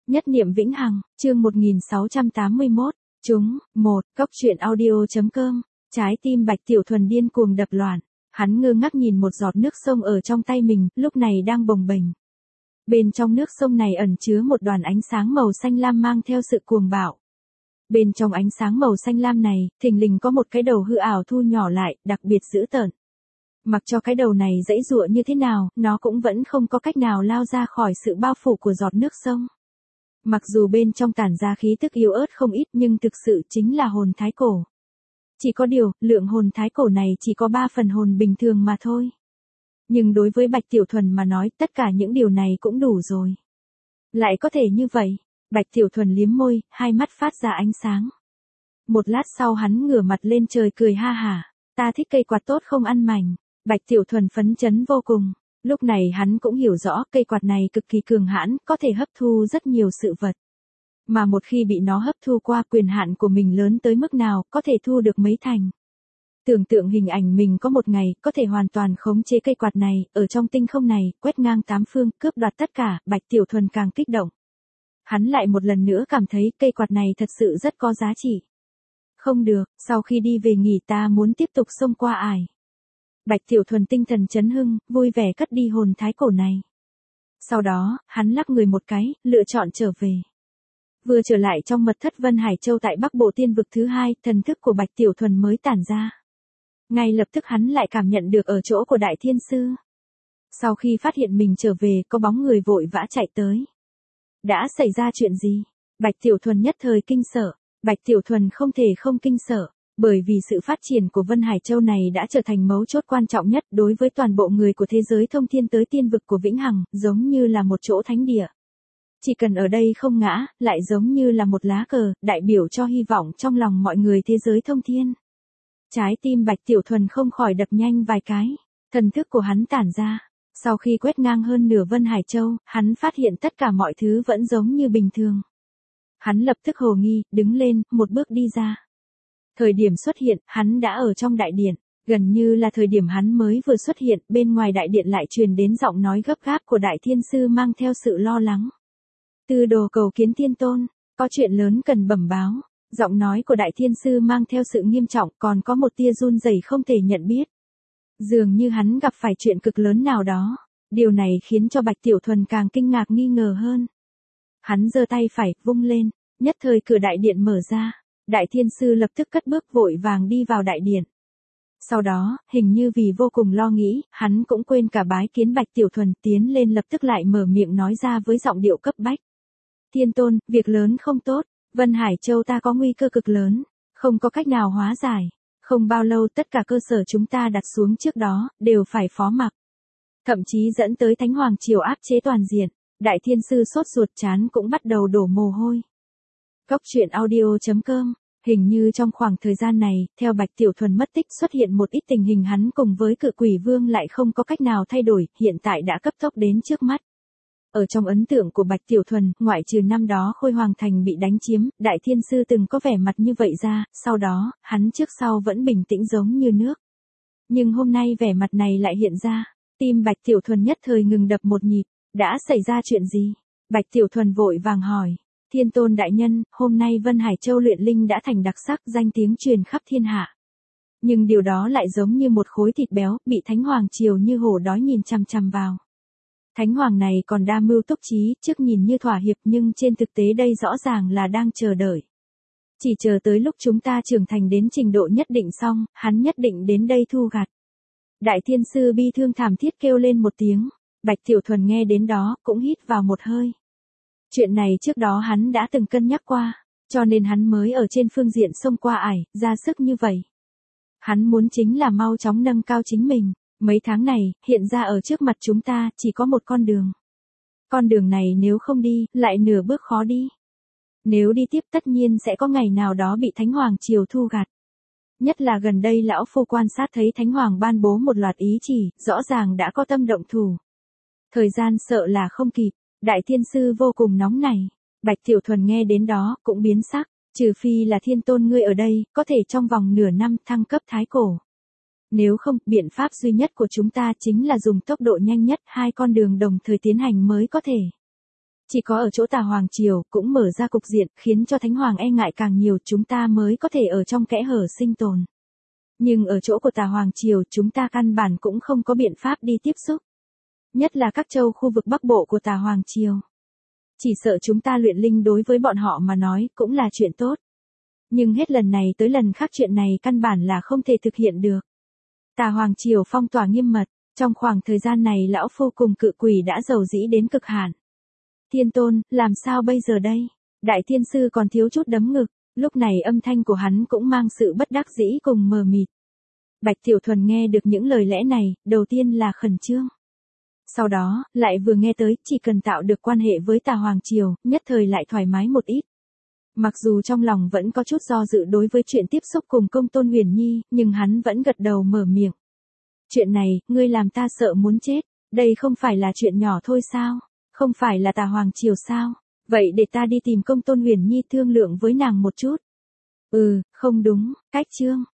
Nhất niệm vĩnh hằng, chương 1681, Cốc truyện audio.com, trái tim Bạch Tiểu Thuần điên cuồng đập loạn, hắn ngơ ngác nhìn một giọt nước sông ở trong tay mình, lúc này đang bồng bềnh. Bên trong nước sông này ẩn chứa một đoàn ánh sáng màu xanh lam mang theo sự cuồng bạo. Bên trong ánh sáng màu xanh lam này, thình lình có một cái đầu hư ảo thu nhỏ lại, đặc biệt dữ tợn. Mặc cho cái đầu này giãy giụa như thế nào, nó cũng vẫn không có cách nào lao ra khỏi sự bao phủ của giọt nước sông. Mặc dù bên trong tản ra khí tức yếu ớt không ít nhưng thực sự chính là hồn thái cổ. Chỉ có điều, lượng hồn thái cổ này chỉ có 3 phần hồn bình thường mà thôi. Nhưng đối với Bạch Tiểu Thuần mà nói tất cả những điều này cũng đủ rồi. Lại có thể như vậy, Bạch Tiểu Thuần liếm môi, hai mắt phát ra ánh sáng. Một lát sau hắn ngửa mặt lên trời cười ha hả, ta thích cây quạt tốt không ăn mảnh. Bạch Tiểu Thuần phấn chấn vô cùng. Lúc này hắn cũng hiểu rõ cây quạt này cực kỳ cường hãn, có thể hấp thu rất nhiều sự vật. Mà một khi bị nó hấp thu qua quyền hạn của mình lớn tới mức nào, có thể thu được mấy thành. Tưởng tượng hình ảnh mình có một ngày, có thể hoàn toàn khống chế cây quạt này, ở trong tinh không này, quét ngang tám phương, cướp đoạt tất cả, Bạch Tiểu Thuần càng kích động. Hắn lại một lần nữa cảm thấy cây quạt này thật sự rất có giá trị. Không được, sau khi đi về nghỉ ta muốn tiếp tục xông qua ải. Bạch Tiểu Thuần tinh thần chấn hưng, vui vẻ cất đi hồn thái cổ này. Sau đó, hắn lắc người một cái, lựa chọn trở về. Vừa trở lại trong mật thất Vân Hải Châu tại Bắc Bộ Tiên vực thứ 2, thần thức của Bạch Tiểu Thuần mới tản ra. Ngay lập tức hắn lại cảm nhận được ở chỗ của Đại Thiên Sư. Sau khi phát hiện mình trở về, có bóng người vội vã chạy tới. Đã xảy ra chuyện gì? Bạch Tiểu Thuần nhất thời kinh sợ. Bạch Tiểu Thuần không thể không kinh sợ. Bởi vì sự phát triển của Vân Hải Châu này đã trở thành mấu chốt quan trọng nhất đối với toàn bộ người của thế giới thông thiên tới tiên vực của Vĩnh Hằng, giống như là một chỗ thánh địa. Chỉ cần ở đây không ngã, lại giống như là một lá cờ, đại biểu cho hy vọng trong lòng mọi người thế giới thông thiên. Trái tim Bạch Tiểu Thuần không khỏi đập nhanh vài cái, thần thức của hắn tản ra. Sau khi quét ngang hơn nửa Vân Hải Châu, hắn phát hiện tất cả mọi thứ vẫn giống như bình thường. Hắn lập tức hồ nghi, đứng lên, một bước đi ra. Thời điểm xuất hiện, hắn đã ở trong đại điện, gần như là thời điểm hắn mới vừa xuất hiện, bên ngoài đại điện lại truyền đến giọng nói gấp gáp của Đại Thiên Sư mang theo sự lo lắng. Tư đồ cầu kiến Thiên Tôn, có chuyện lớn cần bẩm báo. Giọng nói của Đại Thiên Sư mang theo sự nghiêm trọng, còn có một tia run rẩy không thể nhận biết. Dường như hắn gặp phải chuyện cực lớn nào đó, điều này khiến cho Bạch Tiểu Thuần càng kinh ngạc nghi ngờ hơn. Hắn giơ tay phải, vung lên, nhất thời cửa đại điện mở ra. Đại Thiên Sư lập tức cất bước vội vàng đi vào đại điện. Sau đó, hình như vì vô cùng lo nghĩ, hắn cũng quên cả bái kiến Bạch Tiểu Thuần, tiến lên lập tức lại mở miệng nói ra với giọng điệu cấp bách. Thiên Tôn, việc lớn không tốt, Vân Hải Châu ta có nguy cơ cực lớn, không có cách nào hóa giải. Không bao lâu tất cả cơ sở chúng ta đặt xuống trước đó, đều phải phó mặc. Thậm chí dẫn tới Thánh Hoàng Triều áp chế toàn diện, Đại Thiên Sư sốt ruột chán cũng bắt đầu đổ mồ hôi. Cốc truyện audio.com. Hình như trong khoảng thời gian này, theo Bạch Tiểu Thuần mất tích xuất hiện một ít tình hình hắn cùng với Cự Quỷ Vương lại không có cách nào thay đổi, hiện tại đã cấp tốc đến trước mắt. Ở trong ấn tượng của Bạch Tiểu Thuần, ngoại trừ năm đó Khôi Hoàng Thành bị đánh chiếm, Đại Thiên Sư từng có vẻ mặt như vậy ra, sau đó, hắn trước sau vẫn bình tĩnh giống như nước. Nhưng hôm nay vẻ mặt này lại hiện ra, tim Bạch Tiểu Thuần nhất thời ngừng đập một nhịp, đã xảy ra chuyện gì? Bạch Tiểu Thuần vội vàng hỏi. Thiên Tôn đại nhân, hôm nay Vân Hải Châu luyện linh đã thành đặc sắc, danh tiếng truyền khắp thiên hạ. Nhưng điều đó lại giống như một khối thịt béo, bị Thánh Hoàng Triều như hổ đói nhìn chằm chằm vào. Thánh Hoàng này còn đa mưu túc trí, trước nhìn như thỏa hiệp nhưng trên thực tế đây rõ ràng là đang chờ đợi. Chỉ chờ tới lúc chúng ta trưởng thành đến trình độ nhất định xong, hắn nhất định đến đây thu gặt. Đại Thiên Sư bi thương thảm thiết kêu lên một tiếng, Bạch Tiểu Thuần nghe đến đó, cũng hít vào một hơi. Chuyện này trước đó hắn đã từng cân nhắc qua, cho nên hắn mới ở trên phương diện xông qua ải, ra sức như vậy. Hắn muốn chính là mau chóng nâng cao chính mình, mấy tháng này, hiện ra ở trước mặt chúng ta, chỉ có một con đường. Con đường này nếu không đi, lại nửa bước khó đi. Nếu đi tiếp tất nhiên sẽ có ngày nào đó bị Thánh Hoàng Triều thu gặt. Nhất là gần đây lão phu quan sát thấy Thánh Hoàng ban bố một loạt ý chỉ, rõ ràng đã có tâm động thủ. Thời gian sợ là không kịp. Đại Thiên Sư vô cùng nóng nảy. Bạch Tiểu Thuần nghe đến đó, cũng biến sắc. Trừ phi là Thiên Tôn ngươi ở đây, có thể trong vòng nửa năm thăng cấp thái cổ. Nếu không, biện pháp duy nhất của chúng ta chính là dùng tốc độ nhanh nhất, hai con đường đồng thời tiến hành mới có thể. Chỉ có ở chỗ Tà Hoàng Triều cũng mở ra cục diện khiến cho Thánh Hoàng e ngại càng nhiều chúng ta mới có thể ở trong kẽ hở sinh tồn. Nhưng ở chỗ của Tà Hoàng Triều chúng ta căn bản cũng không có biện pháp đi tiếp xúc. Nhất là các châu khu vực Bắc Bộ của Tà Hoàng Triều. Chỉ sợ chúng ta luyện linh đối với bọn họ mà nói cũng là chuyện tốt. Nhưng hết lần này tới lần khác chuyện này căn bản là không thể thực hiện được. Tà Hoàng Triều phong tỏa nghiêm mật, trong khoảng thời gian này lão phu cùng cự quỷ đã giàu dĩ đến cực hạn. Thiên Tôn, làm sao bây giờ đây? Đại Thiên Sư còn thiếu chút đấm ngực, lúc này âm thanh của hắn cũng mang sự bất đắc dĩ cùng mờ mịt. Bạch Tiểu Thuần nghe được những lời lẽ này, đầu tiên là khẩn trương. Sau đó, lại vừa nghe tới, chỉ cần tạo được quan hệ với Tà Hoàng Triều, nhất thời lại thoải mái một ít. Mặc dù trong lòng vẫn có chút do dự đối với chuyện tiếp xúc cùng Công Tôn Huyền Nhi, nhưng hắn vẫn gật đầu mở miệng. Chuyện này, ngươi làm ta sợ muốn chết, đây không phải là chuyện nhỏ thôi sao? Không phải là Tà Hoàng Triều sao? Vậy để ta đi tìm Công Tôn Huyền Nhi thương lượng với nàng một chút. Không đúng, cách chương,